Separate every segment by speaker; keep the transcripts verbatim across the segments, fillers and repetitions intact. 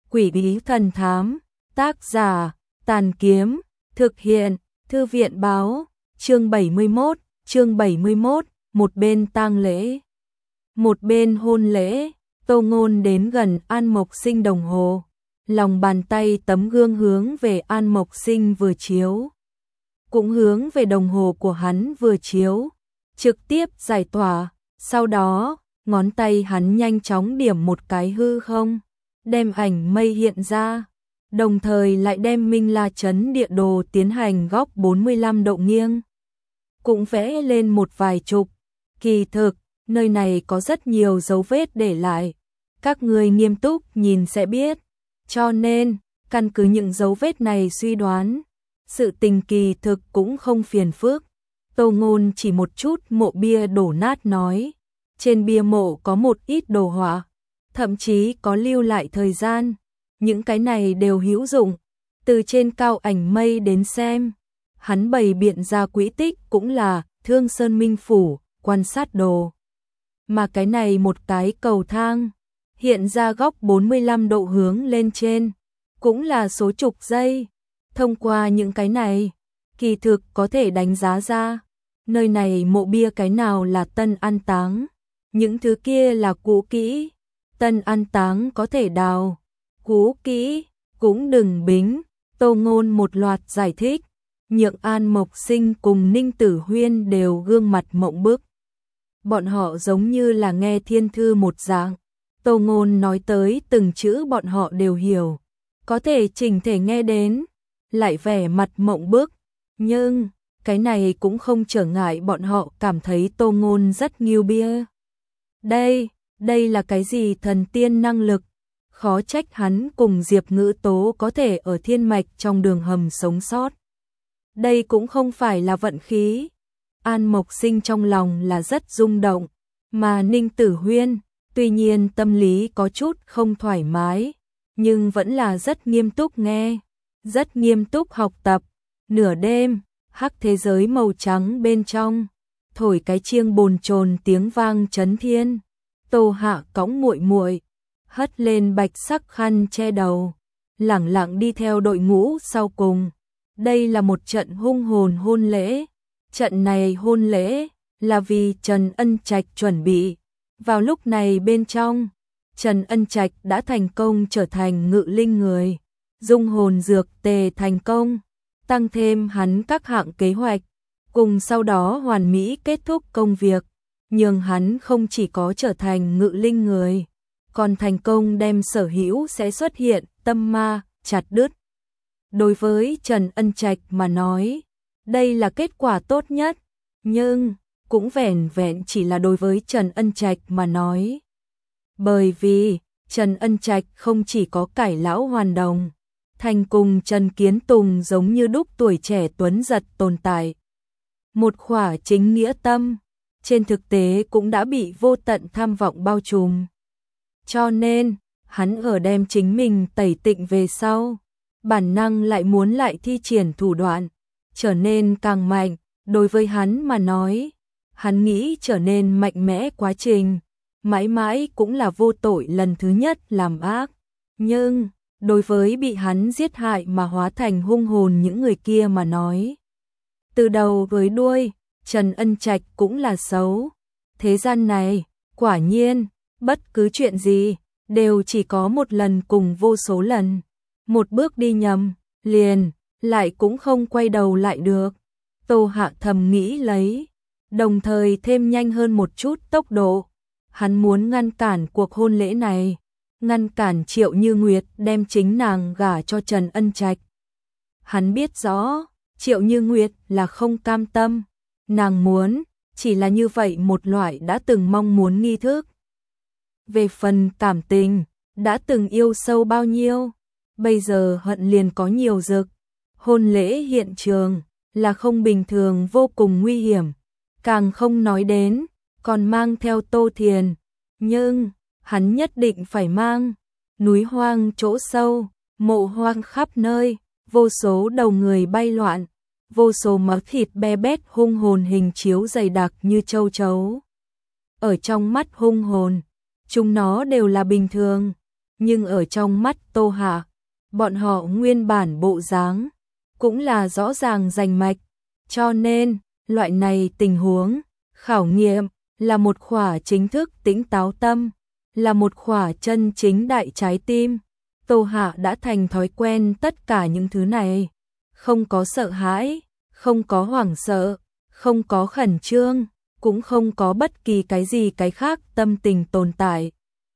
Speaker 1: Quỷ bí thần thám, tác giả, Tàn Kiếm, thực hiện, Thư viện báo, chương bảy mươi mốt, chương bảy mươi mốt, một bên tang lễ, một bên hôn lễ, Tô Ngôn đến gần An Mộc Sinh đồng hồ, lòng bàn tay tấm gương hướng về An Mộc Sinh vừa chiếu, cũng hướng về đồng hồ của hắn vừa chiếu, trực tiếp giải tỏa, sau đó, ngón tay hắn nhanh chóng điểm một cái hư không, đem ảnh mây hiện ra, đồng thời lại đem Minh La Trấn địa đồ tiến hành góc bốn mươi lăm độ nghiêng, cũng vẽ lên một vài chục, kỳ thực, nơi này có rất nhiều dấu vết để lại, các người nghiêm túc nhìn sẽ biết, cho nên, căn cứ những dấu vết này suy đoán, sự tình kỳ thực cũng không phiền phức. Tô Ngôn chỉ một chút mộ bia đổ nát nói, trên bia mộ có một ít đồ họa, thậm chí có lưu lại thời gian, những cái này đều hữu dụng, từ trên cao ảnh mây đến xem, hắn bày biện ra quỹ tích cũng là Thương Sơn Minh Phủ, quan sát đồ. Mà cái này một cái cầu thang, hiện ra góc bốn mươi lăm độ hướng lên trên, cũng là số chục giây, thông qua những cái này, kỳ thực có thể đánh giá ra, nơi này mộ bia cái nào là tân an táng, những thứ kia là cũ kỹ, tân an táng có thể đào, cũ kỹ, cũng đừng bính, Tô Ngôn một loạt giải thích, nhượng An Mộc Sinh cùng Ninh Tử Huyên đều gương mặt mộng bức. Bọn họ giống như là nghe thiên thư một dạng, Tô Ngôn nói tới từng chữ bọn họ đều hiểu, có thể chỉnh thể nghe đến, lại vẻ mặt mộng bức, nhưng cái này cũng không trở ngại bọn họ cảm thấy Tô Ngôn rất nghiêu bia. Đây, đây là cái gì thần tiên năng lực, khó trách hắn cùng Diệp Ngữ Tố có thể ở thiên mạch trong đường hầm sống sót. Đây cũng không phải là vận khí. An Mộc Sinh trong lòng là rất rung động, mà Ninh Tử Huyên, tuy nhiên tâm lý có chút không thoải mái, nhưng vẫn là rất nghiêm túc nghe, rất nghiêm túc học tập. Nửa đêm, hắc thế giới màu trắng bên trong, thổi cái chiêng bồn chồn tiếng vang chấn thiên. Tô Hạ cõng muội muội, hất lên bạch sắc khăn che đầu, lẳng lặng đi theo đội ngũ sau cùng. Đây là một trận hung hồn hôn lễ. Trận này hôn lễ là vì Trần Ân Trạch chuẩn bị. Vào lúc này bên trong, Trần Ân Trạch đã thành công trở thành ngự linh người, dung hồn dược tề thành công, tăng thêm hắn các hạng kế hoạch, cùng sau đó hoàn mỹ kết thúc công việc, nhưng hắn không chỉ có trở thành ngự linh người, còn thành công đem sở hữu sẽ xuất hiện tâm ma chặt đứt. Đối với Trần Ân Trạch mà nói, đây là kết quả tốt nhất, nhưng cũng vẻn vẹn chỉ là đối với Trần Ân Trạch mà nói. Bởi vì Trần Ân Trạch không chỉ có cải lão hoàn đồng, thành cùng Trần Kiến Tùng giống như đúc tuổi trẻ tuấn giật tồn tại. Một khỏa chính nghĩa tâm, trên thực tế cũng đã bị vô tận tham vọng bao trùm. Cho nên, hắn ở đem chính mình tẩy tịnh về sau, bản năng lại muốn lại thi triển thủ đoạn, trở nên càng mạnh, đối với hắn mà nói, hắn nghĩ trở nên mạnh mẽ quá trình, mãi mãi cũng là vô tội lần thứ nhất làm ác, nhưng đối với bị hắn giết hại mà hóa thành hung hồn những người kia mà nói, từ đầu với đuôi, Trần Ân Trạch cũng là xấu. Thế gian này, quả nhiên, bất cứ chuyện gì, đều chỉ có một lần cùng vô số lần. Một bước đi nhầm, liền, lại cũng không quay đầu lại được. Tô Hạ thầm nghĩ lấy, đồng thời thêm nhanh hơn một chút tốc độ. Hắn muốn ngăn cản cuộc hôn lễ này, ngăn cản Triệu Như Nguyệt đem chính nàng gả cho Trần Ân Trạch. Hắn biết rõ, Triệu Như Nguyệt là không cam tâm, nàng muốn, chỉ là như vậy một loại đã từng mong muốn nghi thức. Về phần cảm tình, đã từng yêu sâu bao nhiêu, bây giờ hận liền có nhiều rực. Hôn lễ hiện trường là không bình thường, vô cùng nguy hiểm, càng không nói đến, còn mang theo Tô Thiền, nhưng hắn nhất định phải mang. Núi hoang chỗ sâu, mộ hoang khắp nơi, vô số đầu người bay loạn, vô số máu thịt be bét hung hồn hình chiếu dày đặc như châu chấu. Ở trong mắt hung hồn, chúng nó đều là bình thường, nhưng ở trong mắt Tô Hạ, bọn họ nguyên bản bộ dáng cũng là rõ ràng rành mạch, cho nên, loại này tình huống, khảo nghiệm, là một khỏa chính thức tĩnh táo tâm, là một khỏa chân chính đại trái tim. Tô Hạ đã thành thói quen tất cả những thứ này, không có sợ hãi, không có hoảng sợ, không có khẩn trương, cũng không có bất kỳ cái gì cái khác tâm tình tồn tại.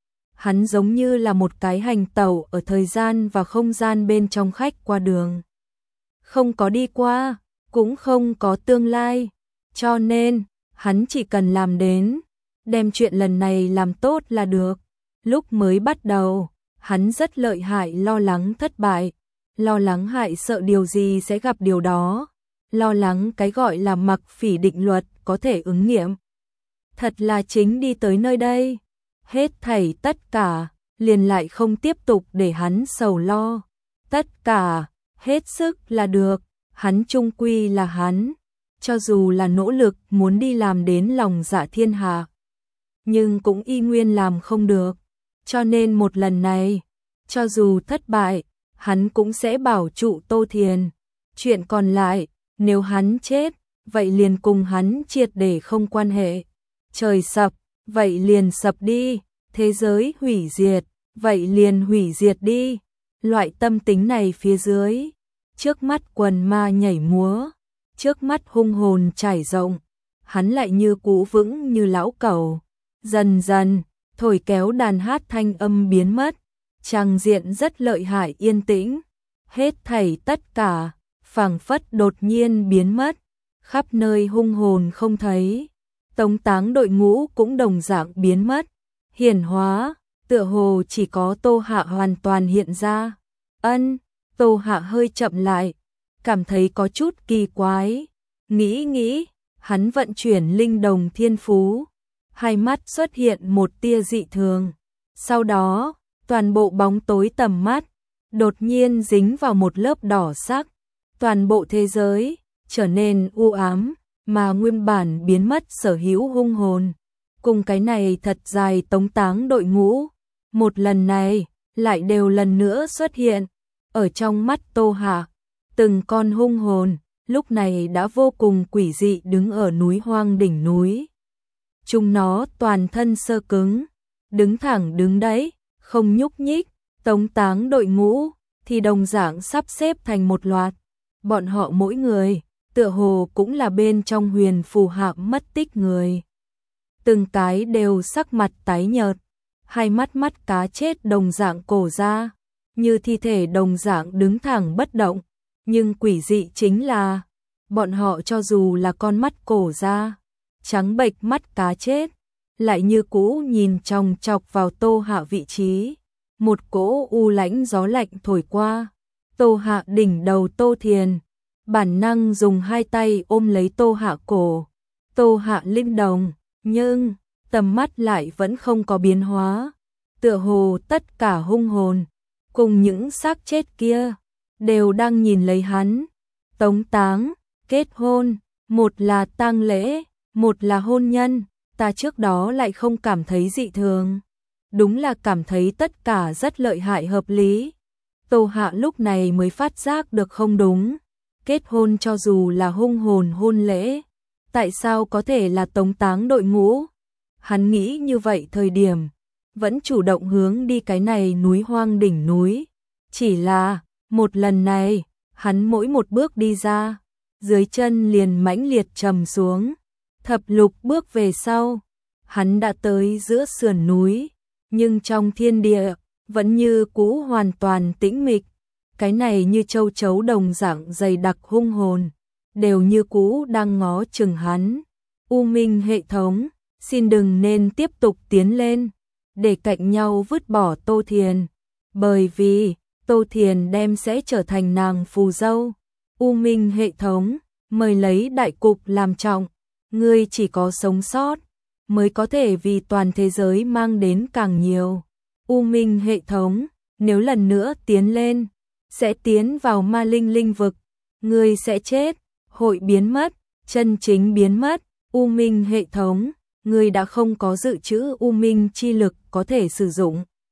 Speaker 1: Hắn giống như là một cái hành tẩu ở thời gian và không gian bên trong khách qua đường. Không có đi qua, cũng không có tương lai, cho nên, hắn chỉ cần làm đến, đem chuyện lần này làm tốt là được. Lúc mới bắt đầu, hắn rất lợi hại lo lắng thất bại, lo lắng hại sợ điều gì sẽ gặp điều đó, lo lắng cái gọi là mặc phỉ định luật có thể ứng nghiệm. Thật là chính đi tới nơi đây, hết thảy tất cả, liền lại không tiếp tục để hắn sầu lo. Tất cả, hết sức là được, hắn chung quy là hắn, cho dù là nỗ lực muốn đi làm đến lòng dạ thiên hạ, nhưng cũng y nguyên làm không được. Cho nên một lần này, cho dù thất bại, hắn cũng sẽ bảo trụ Tô Thiền. Chuyện còn lại, nếu hắn chết, vậy liền cùng hắn triệt để không quan hệ. Trời sập, vậy liền sập đi, thế giới hủy diệt, vậy liền hủy diệt đi. Loại tâm tính này phía dưới, trước mắt quần ma nhảy múa, trước mắt hung hồn trải rộng, hắn lại như cũ vững như lão cẩu. Dần dần, thổi kéo đàn hát thanh âm biến mất, tràng diện rất lợi hại yên tĩnh, hết thảy tất cả, phảng phất đột nhiên biến mất, khắp nơi hung hồn không thấy, tống táng đội ngũ cũng đồng dạng biến mất, hiển hóa, tựa hồ chỉ có Tô Hạ hoàn toàn hiện ra. Ân, Tô Hạ hơi chậm lại, cảm thấy có chút kỳ quái, nghĩ nghĩ, hắn vận chuyển linh đồng thiên phú, hai mắt xuất hiện một tia dị thường. Sau đó, toàn bộ bóng tối tầm mắt, đột nhiên dính vào một lớp đỏ sắc. Toàn bộ thế giới, trở nên u ám, mà nguyên bản biến mất sở hữu hung hồn. Cùng cái này thật dài tống táng đội ngũ. Một lần này, lại đều lần nữa xuất hiện. Ở trong mắt Tô Hạ, từng con hung hồn, lúc này đã vô cùng quỷ dị đứng ở núi hoang đỉnh núi. Chúng nó toàn thân sơ cứng, đứng thẳng đứng đấy, không nhúc nhích, tống táng đội ngũ, thì đồng dạng sắp xếp thành một loạt. Bọn họ mỗi người, tựa hồ cũng là bên trong huyền phù hạm mất tích người. Từng cái đều sắc mặt tái nhợt, hai mắt mắt cá chết đồng dạng cổ ra, như thi thể đồng dạng đứng thẳng bất động. Nhưng quỷ dị chính là, bọn họ cho dù là con mắt cổ ra, trắng bệch mắt cá chết, lại như cũ nhìn chòng chọc vào Tô Hạ vị trí. Một cỗ u lãnh gió lạnh thổi qua, Tô Hạ đỉnh đầu Tô Thiền, bản năng dùng hai tay ôm lấy Tô Hạ cổ. Tô Hạ linh đồng, nhưng tầm mắt lại vẫn không có biến hóa, tựa hồ tất cả hung hồn cùng những xác chết kia đều đang nhìn lấy hắn. Tống táng, kết hôn, một là tang lễ, một là hôn nhân, ta trước đó lại không cảm thấy dị thường, đúng là cảm thấy tất cả rất lợi hại hợp lý. Tô Hạ lúc này mới phát giác được không đúng, kết hôn cho dù là hung hồn hôn lễ, tại sao có thể là tống táng đội ngũ? Hắn nghĩ như vậy thời điểm, vẫn chủ động hướng đi cái này núi hoang đỉnh núi, chỉ là một lần này, hắn mỗi một bước đi ra, dưới chân liền mãnh liệt trầm xuống. Thập lục bước về sau, hắn đã tới giữa sườn núi, nhưng trong thiên địa, vẫn như cũ hoàn toàn tĩnh mịch. Cái này như châu chấu đồng dạng dày đặc hung hồn, đều như cũ đang ngó chừng hắn. U Minh hệ thống, xin đừng nên tiếp tục tiến lên, để cạnh nhau vứt bỏ Tô Thiền, bởi vì Tô Thiền đem sẽ trở thành nàng phù dâu. U Minh hệ thống, mời lấy đại cục làm trọng, ngươi chỉ có sống sót, mới có thể vì toàn thế giới mang đến càng nhiều. U Minh hệ thống, nếu lần nữa tiến lên, sẽ tiến vào ma linh linh vực, ngươi sẽ chết, hội biến mất, chân chính biến mất. U Minh hệ thống, ngươi đã không có dự trữ U Minh chi lực có thể sử dụng.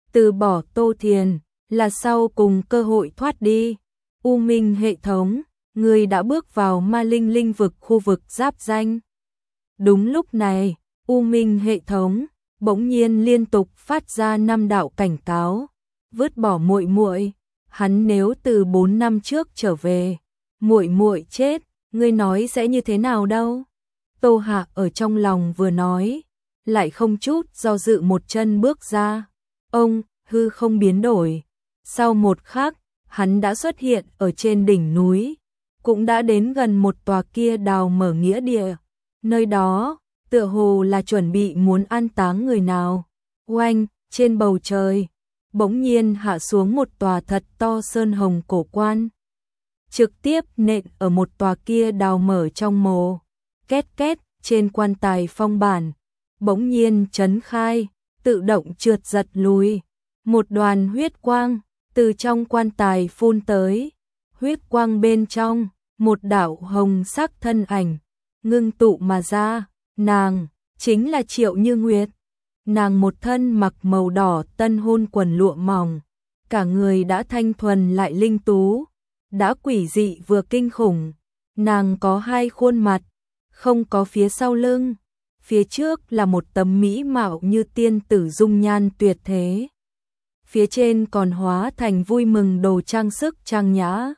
Speaker 1: từ bỏ Tô Thiền, là sau cùng cơ hội thoát đi. U Minh hệ thống, người đã bước vào ma linh linh vực khu vực giáp danh. Đúng lúc này, U Minh hệ thống bỗng nhiên liên tục phát ra năm đạo cảnh cáo, vứt bỏ muội muội, hắn nếu từ bốn năm trước trở về, muội muội chết, ngươi nói sẽ như thế nào đâu? Tô Hạ ở trong lòng vừa nói, lại không chút do dự một chân bước ra. Ông, hư không biến đổi. Sau một khắc, hắn đã xuất hiện ở trên đỉnh núi, cũng đã đến gần một tòa kia đào mở nghĩa địa. Nơi đó, tựa hồ là chuẩn bị muốn an táng người nào. Oanh, trên bầu trời, bỗng nhiên hạ xuống một tòa thật to sơn hồng cổ quan. Trực tiếp nện ở một tòa kia đào mở trong mồ. Két két, trên quan tài phong bản, bỗng nhiên chấn khai, tự động trượt giật lùi. Một đoàn huyết quang từ trong quan tài phun tới, huyết quang bên trong, một đạo hồng sắc thân ảnh ngưng tụ mà ra, nàng chính là Triệu Như Nguyệt. Nàng một thân mặc màu đỏ tân hôn quần lụa mỏng, cả người đã thanh thuần lại linh tú, đã quỷ dị vừa kinh khủng. Nàng có hai khuôn mặt, không có phía sau lưng, phía trước là một tấm mỹ mạo như tiên tử dung nhan tuyệt thế. Phía trên còn hóa thành vui mừng đồ trang sức trang nhã.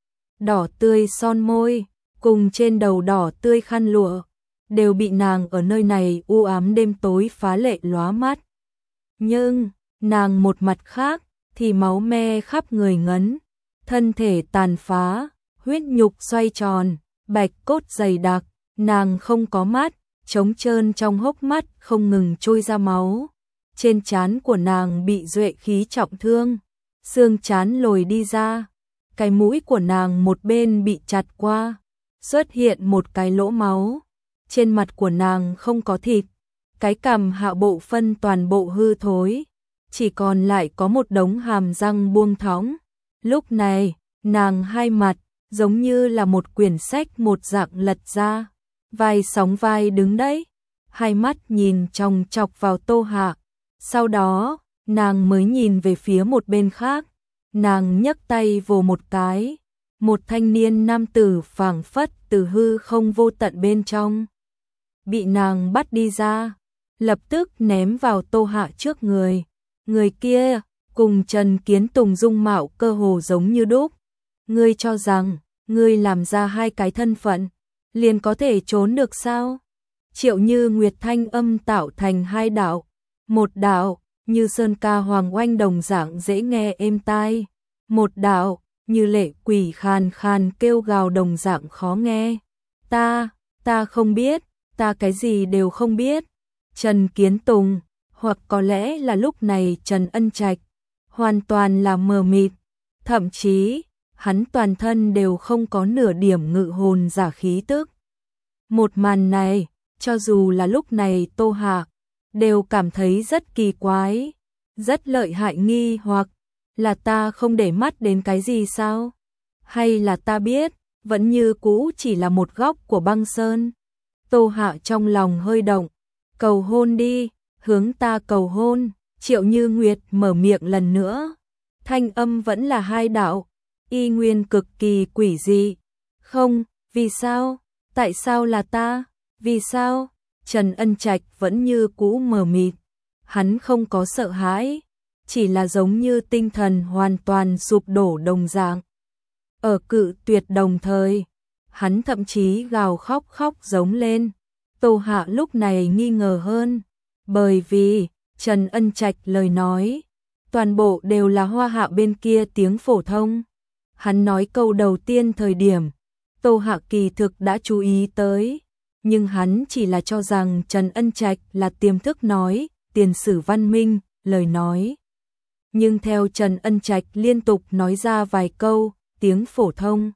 Speaker 1: Đỏ tươi son môi, cùng trên đầu đỏ tươi khăn lụa, đều bị nàng ở nơi này u ám đêm tối phá lệ lóa mắt. Nhưng, nàng một mặt khác, thì máu me khắp người ngấn, thân thể tàn phá, huyết nhục xoay tròn, bạch cốt dày đặc, nàng không có mắt, trống trơn trong hốc mắt không ngừng trôi ra máu. Trên trán của nàng bị duệ khí trọng thương, xương trán lồi đi ra, cái mũi của nàng một bên bị chặt qua, xuất hiện một cái lỗ máu. Trên mặt của nàng không có thịt, cái cằm hạ bộ phân toàn bộ hư thối, chỉ còn lại có một đống hàm răng buông thõng. Lúc này, nàng hai mặt, giống như là một quyển sách một dạng lật ra, vai sóng vai đứng đấy, hai mắt nhìn chòng chọc vào Tô Hạ. Sau đó, nàng mới nhìn về phía một bên khác, nàng nhấc tay vồ một cái, một thanh niên nam tử phảng phất từ hư không vô tận bên trong bị nàng bắt đi ra, lập tức ném vào Tô Hạ trước người. Người kia cùng Trần Kiến Tùng dung mạo cơ hồ giống như đúc. Ngươi cho rằng ngươi làm ra hai cái thân phận liền có thể trốn được sao? Triệu Như Nguyệt thanh âm tạo thành hai đạo, một đạo như sơn ca hoàng oanh đồng dạng dễ nghe êm tai, một đạo như lệ quỷ khàn khàn kêu gào đồng dạng khó nghe. Ta, ta không biết, ta cái gì đều không biết. Trần Kiến Tùng, hoặc có lẽ là lúc này Trần Ân Trạch, hoàn toàn là mờ mịt, thậm chí hắn toàn thân đều không có nửa điểm ngự hồn giả khí tức. Một màn này, cho dù là lúc này Tô Hạ, đều cảm thấy rất kỳ quái, rất lợi hại nghi hoặc là ta không để mắt đến cái gì sao? Hay là ta biết, vẫn như cũ chỉ là một góc của băng sơn? Tô Hạ trong lòng hơi động, cầu hôn đi, hướng ta cầu hôn. Triệu Như Nguyệt mở miệng lần nữa, thanh âm vẫn là hai đạo, y nguyên cực kỳ quỷ dị. Không, vì sao? Tại sao là ta? Vì sao? Trần Ân Trạch vẫn như cũ mờ mịt, hắn không có sợ hãi, chỉ là giống như tinh thần hoàn toàn sụp đổ đồng dạng. Ở cự tuyệt đồng thời, hắn thậm chí gào khóc khóc giống lên. Tô Hạ lúc này nghi ngờ hơn, bởi vì Trần Ân Trạch lời nói, toàn bộ đều là Hoa Hạ bên kia tiếng phổ thông. Hắn nói câu đầu tiên thời điểm, Tô Hạ kỳ thực đã chú ý tới, nhưng hắn chỉ là cho rằng Trần Ân Trạch là tiềm thức nói, tiền sử văn minh, lời nói. Nhưng theo Trần Ân Trạch liên tục nói ra vài câu, tiếng phổ thông,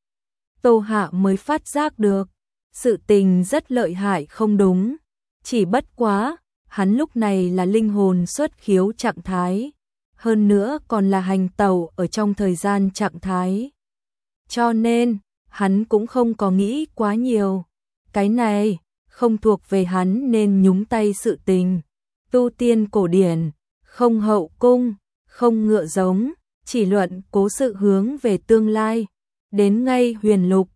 Speaker 1: Tô Hạ mới phát giác được, sự tình rất lợi hại không đúng, chỉ bất quá, hắn lúc này là linh hồn xuất khiếu trạng thái, hơn nữa còn là hành tẩu ở trong thời gian trạng thái. Cho nên, hắn cũng không có nghĩ quá nhiều, cái này không thuộc về hắn nên nhúng tay sự tình. Tu tiên cổ điển, không hậu cung, không ngựa giống, chỉ luận cố sự hướng về tương lai. Đến ngay Huyền Lục,